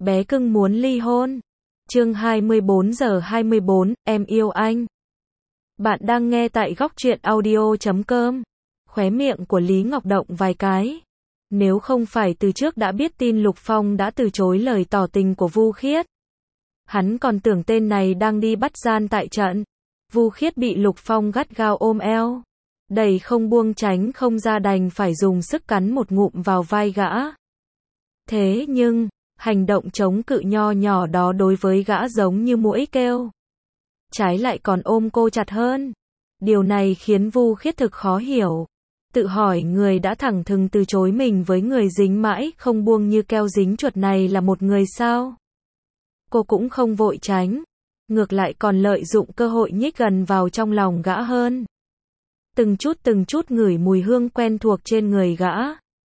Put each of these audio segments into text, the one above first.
bé cưng muốn ly hôn. Chương 24:24, em yêu anh. Bạn đang nghe tại góc truyện audio.com. Khóe miệng của Lý Ngọc động vài cái. Nếu không phải từ trước đã biết tin Lục Phong đã từ chối lời tỏ tình của Vu Khiết, hắn còn tưởng tên này đang đi bắt gian tại trận. Vu Khiết bị Lục Phong gắt gao ôm eo, đẩy không buông tránh không ra, đành phải dùng sức cắn một ngụm vào vai gã. Thế nhưng, hành động chống cự nho nhỏ đó đối với gã giống như muỗi kêu. Trái lại còn ôm cô chặt hơn. Điều này khiến Vu Khiết thực khó hiểu. Tự hỏi người đã thẳng thừng từ chối mình với người dính mãi không buông như keo dính chuột này là một người sao? Cô cũng không vội tránh, ngược lại còn lợi dụng cơ hội nhích gần vào trong lòng gã hơn. Từng chút ngửi mùi hương quen thuộc trên người gã.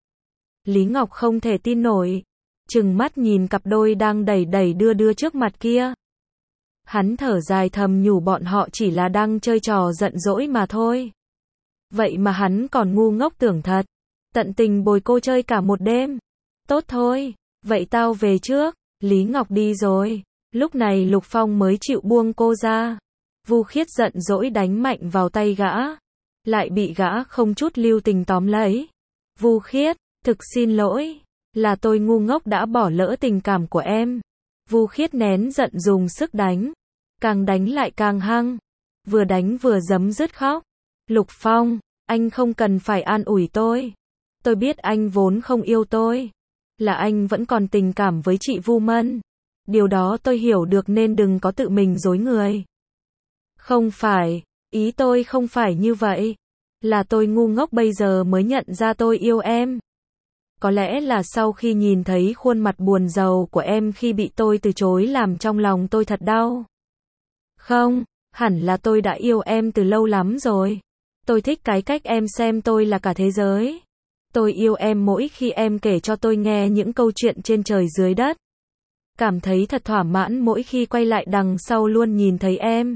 Lý Ngọc không thể tin nổi, trừng mắt nhìn cặp đôi đang đẩy đẩy đưa đưa trước mặt kia. Hắn thở dài thầm nhủ bọn họ chỉ là đang chơi trò giận dỗi mà thôi. Vậy mà hắn còn ngu ngốc tưởng thật, tận tình bồi cô chơi cả một đêm. Tốt thôi, vậy tao về trước. Lý Ngọc đi rồi. Lúc này Lục Phong mới chịu buông cô ra. Vu Khiết giận dỗi đánh mạnh vào tay gã, lại bị gã không chút lưu tình tóm lấy. Vu Khiết, thực xin lỗi, là tôi ngu ngốc đã bỏ lỡ tình cảm của em. Vu Khiết nén giận dùng sức đánh, càng đánh lại càng hăng, vừa đánh vừa giấm dứt khóc. Lục Phong, anh không cần phải an ủi tôi. Tôi biết anh vốn không yêu tôi, là anh vẫn còn tình cảm với chị Vu Mân. Điều đó tôi hiểu được nên đừng có tự mình dối người. Không phải, ý tôi không phải như vậy. Là tôi ngu ngốc bây giờ mới nhận ra tôi yêu em. Có lẽ là sau khi nhìn thấy khuôn mặt buồn rầu của em khi bị tôi từ chối làm trong lòng tôi thật đau. Không, hẳn là tôi đã yêu em từ lâu lắm rồi. Tôi thích cái cách em xem tôi là cả thế giới. Tôi yêu em mỗi khi em kể cho tôi nghe những câu chuyện trên trời dưới đất. Cảm thấy thật thỏa mãn mỗi khi quay lại đằng sau luôn nhìn thấy em.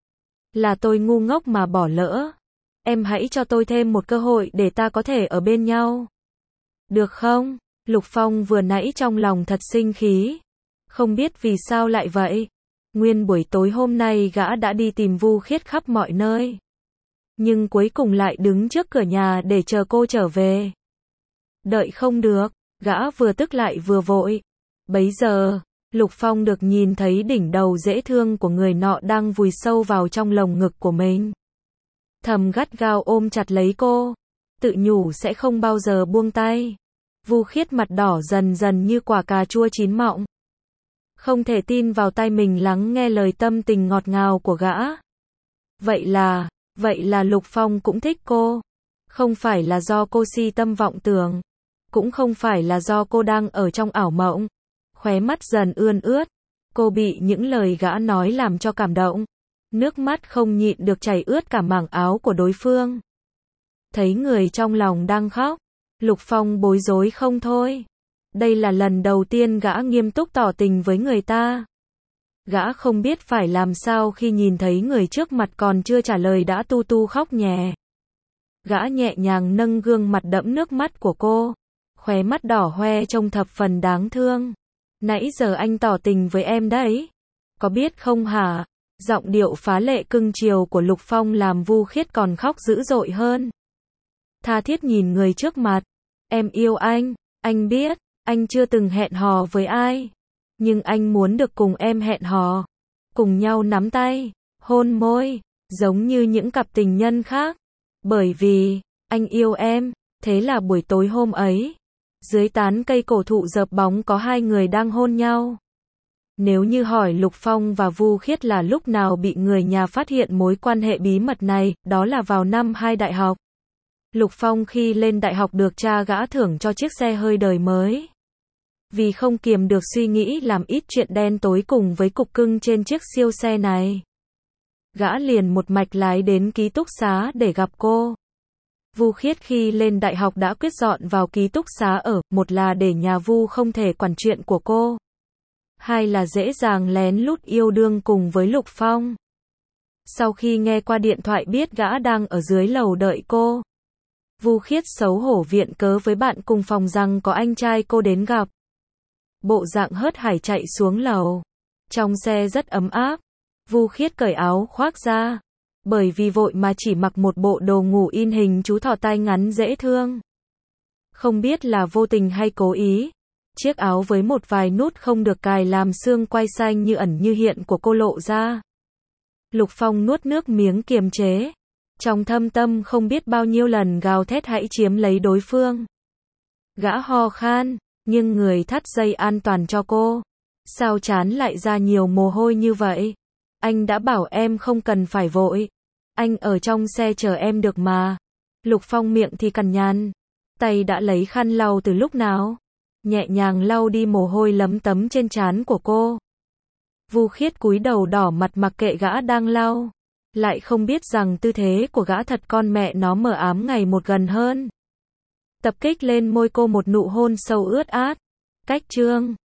Là tôi ngu ngốc mà bỏ lỡ. Em hãy cho tôi thêm một cơ hội để ta có thể ở bên nhau. Được không? Lục Phong vừa nãy trong lòng thật sinh khí. Không biết vì sao lại vậy. Nguyên buổi tối hôm nay gã đã đi tìm Vu Khiết khắp mọi nơi, nhưng cuối cùng lại đứng trước cửa nhà để chờ cô trở về. Đợi không được, gã vừa tức lại vừa vội. Bấy giờ, Lục Phong được nhìn thấy đỉnh đầu dễ thương của người nọ đang vùi sâu vào trong lồng ngực của mình. Thầm gắt gao ôm chặt lấy cô, tự nhủ sẽ không bao giờ buông tay. Vu Khiết mặt đỏ dần dần như quả cà chua chín mọng. Không thể tin vào tai mình lắng nghe lời tâm tình ngọt ngào của gã. Vậy là Lục Phong cũng thích cô. Không phải là do cô si tâm vọng tưởng, cũng không phải là do cô đang ở trong ảo mộng. Khóe mắt dần ươn ướt, cô bị những lời gã nói làm cho cảm động. Nước mắt không nhịn được chảy ướt cả mảng áo của đối phương. Thấy người trong lòng đang khóc, Lục Phong bối rối không thôi. Đây là lần đầu tiên gã nghiêm túc tỏ tình với người ta. Gã không biết phải làm sao khi nhìn thấy người trước mặt còn chưa trả lời đã tu tu khóc nhè. Gã nhẹ nhàng nâng gương mặt đẫm nước mắt của cô, khóe mắt đỏ hoe trông thập phần đáng thương. Nãy giờ anh tỏ tình với em đấy, có biết không hả? Giọng điệu phá lệ cưng chiều của Lục Phong làm Vu Khiết còn khóc dữ dội hơn. Tha thiết nhìn người trước mặt. Em yêu anh biết, anh chưa từng hẹn hò với ai. Nhưng anh muốn được cùng em hẹn hò, cùng nhau nắm tay, hôn môi, giống như những cặp tình nhân khác. Bởi vì, anh yêu em. Thế là buổi tối hôm ấy, dưới tán cây cổ thụ dợp bóng có hai người đang hôn nhau. Nếu như hỏi Lục Phong và Vu Khiết là lúc nào bị người nhà phát hiện mối quan hệ bí mật này, đó là vào năm 2 đại học. Lục Phong khi lên đại học được cha gã thưởng cho chiếc xe hơi đời mới. Vì không kiềm được suy nghĩ làm ít chuyện đen tối cùng với cục cưng trên chiếc siêu xe này, gã liền một mạch lái đến ký túc xá để gặp cô. Vu Khiết khi lên đại học đã quyết dọn vào ký túc xá ở, một là để nhà Vu không thể quản chuyện của cô, hai là dễ dàng lén lút yêu đương cùng với Lục Phong. Sau khi nghe qua điện thoại biết gã đang ở dưới lầu đợi cô, Vu Khiết xấu hổ viện cớ với bạn cùng phòng rằng có anh trai cô đến gặp. bộ dạng hớt hải chạy xuống lầu. Trong xe rất ấm áp. Vu Khiết cởi áo khoác ra. Bởi vì vội mà chỉ mặc một bộ đồ ngủ in hình chú thỏ tay ngắn dễ thương. Không biết là vô tình hay cố ý. Chiếc áo với một vài nút không được cài làm xương quai xanh như ẩn như hiện của cô lộ ra. Lục Phong nuốt nước miếng kiềm chế. Trong thâm tâm không biết bao nhiêu lần gào thét hãy chiếm lấy đối phương. Gã ho khan, nhưng người thắt dây an toàn cho cô. Sao trán lại ra nhiều mồ hôi như vậy? Anh đã bảo em không cần phải vội. Anh ở trong xe chờ em được mà. Lục Phong miệng thì cằn nhằn. Tay đã lấy khăn lau từ lúc nào? Nhẹ nhàng lau đi mồ hôi lấm tấm trên trán của cô. Vu Khiết cúi đầu đỏ mặt mặc kệ gã đang lau. Lại không biết rằng tư thế của gã thật con mẹ nó mờ ám ngày một gần hơn. Tập kích lên môi cô một nụ hôn sâu ướt át. Cách chương